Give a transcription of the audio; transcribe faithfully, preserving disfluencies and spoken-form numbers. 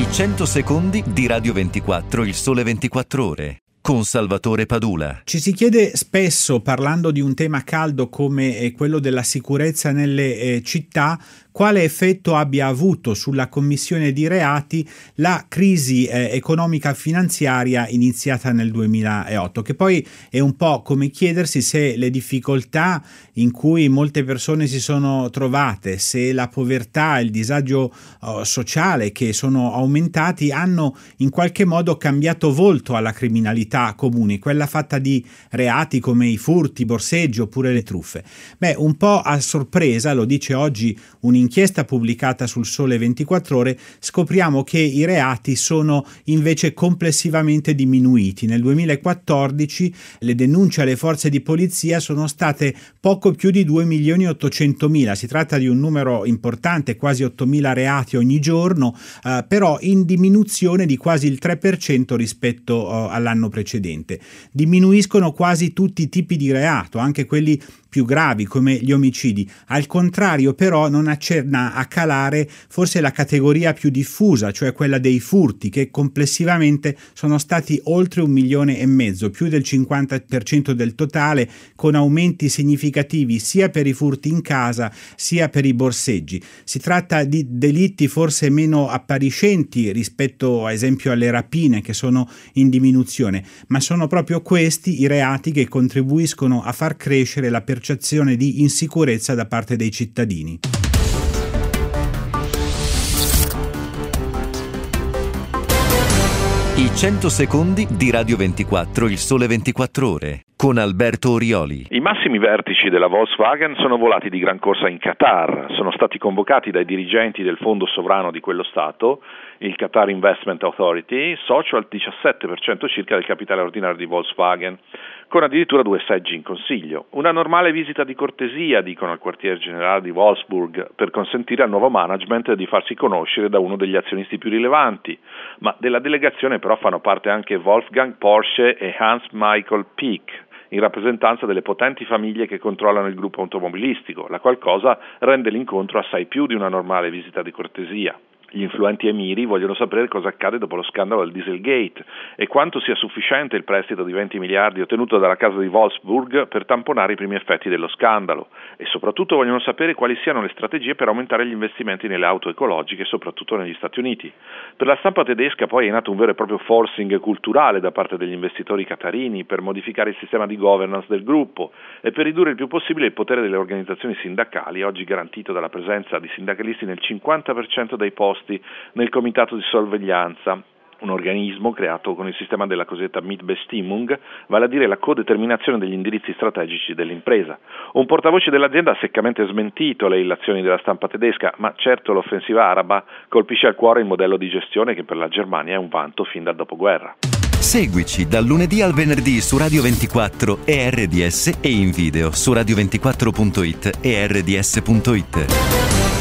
cento secondi di Radio ventiquattro, il Sole ventiquattro Ore, con Salvatore Padula. Ci si chiede spesso, parlando di un tema caldo come quello della sicurezza nelle eh, città, quale effetto abbia avuto sulla commissione di reati la crisi eh, economica finanziaria iniziata nel duemilaotto, che poi è un po' come chiedersi se le difficoltà in cui molte persone si sono trovate, se la povertà e il disagio oh, sociale che sono aumentati hanno in qualche modo cambiato volto alla criminalità comune, quella fatta di reati come i furti, i borseggi oppure le truffe. Beh, un po' a sorpresa, lo dice oggi un'inchiesta Inchiesta pubblicata sul Sole ventiquattro Ore, scopriamo che i reati sono invece complessivamente diminuiti. Nel duemilaquattordici le denunce alle forze di polizia sono state poco più di due milioni e ottocentomila. Si tratta di un numero importante, quasi ottomila reati ogni giorno, eh, però in diminuzione di quasi il tre per cento rispetto eh, all'anno precedente. Diminuiscono quasi tutti i tipi di reato, anche quelli più gravi come gli omicidi. Al contrario però non accenna a calare forse la categoria più diffusa, cioè quella dei furti, che complessivamente sono stati oltre un milione e mezzo, più del cinquanta per cento del totale, con aumenti significativi sia per i furti in casa sia per i borseggi. Si tratta di delitti forse meno appariscenti rispetto ad esempio alle rapine, che sono in diminuzione, ma sono proprio questi i reati che contribuiscono a far crescere la percezione percezione di insicurezza da parte dei cittadini. I cento secondi di Radio ventiquattro, il Sole ventiquattro Ore, con Alberto Orioli. I massimi vertici della Volkswagen sono volati di gran corsa in Qatar. Sono stati convocati dai dirigenti del fondo sovrano di quello Stato, il Qatar Investment Authority, socio al diciassette per cento circa del capitale ordinario di Volkswagen, con addirittura due seggi in consiglio. Una normale visita di cortesia, dicono al quartier generale di Wolfsburg, per consentire al nuovo management di farsi conoscere da uno degli azionisti più rilevanti, ma della delegazione però fanno parte anche Wolfgang Porsche e Hans Michael Pick, in rappresentanza delle potenti famiglie che controllano il gruppo automobilistico, la qual cosa rende l'incontro assai più di una normale visita di cortesia. Gli influenti emiri vogliono sapere cosa accade dopo lo scandalo del Dieselgate e quanto sia sufficiente il prestito di venti miliardi ottenuto dalla casa di Wolfsburg per tamponare i primi effetti dello scandalo, e soprattutto vogliono sapere quali siano le strategie per aumentare gli investimenti nelle auto ecologiche, soprattutto negli Stati Uniti. Per la stampa tedesca poi è nato un vero e proprio forcing culturale da parte degli investitori qatarini per modificare il sistema di governance del gruppo e per ridurre il più possibile il potere delle organizzazioni sindacali, oggi garantito dalla presenza di sindacalisti nel cinquanta per cento dei posti nel comitato di sorveglianza, un organismo creato con il sistema della cosiddetta Mitbestimmung, vale a dire la codeterminazione degli indirizzi strategici dell'impresa. Un portavoce dell'azienda ha seccamente smentito le illazioni della stampa tedesca, ma certo l'offensiva araba colpisce al cuore il modello di gestione che per la Germania è un vanto fin dal dopoguerra. Seguici dal lunedì al venerdì su Radio ventiquattro e R D S e in video su radio ventiquattro punto it e R D S punto it.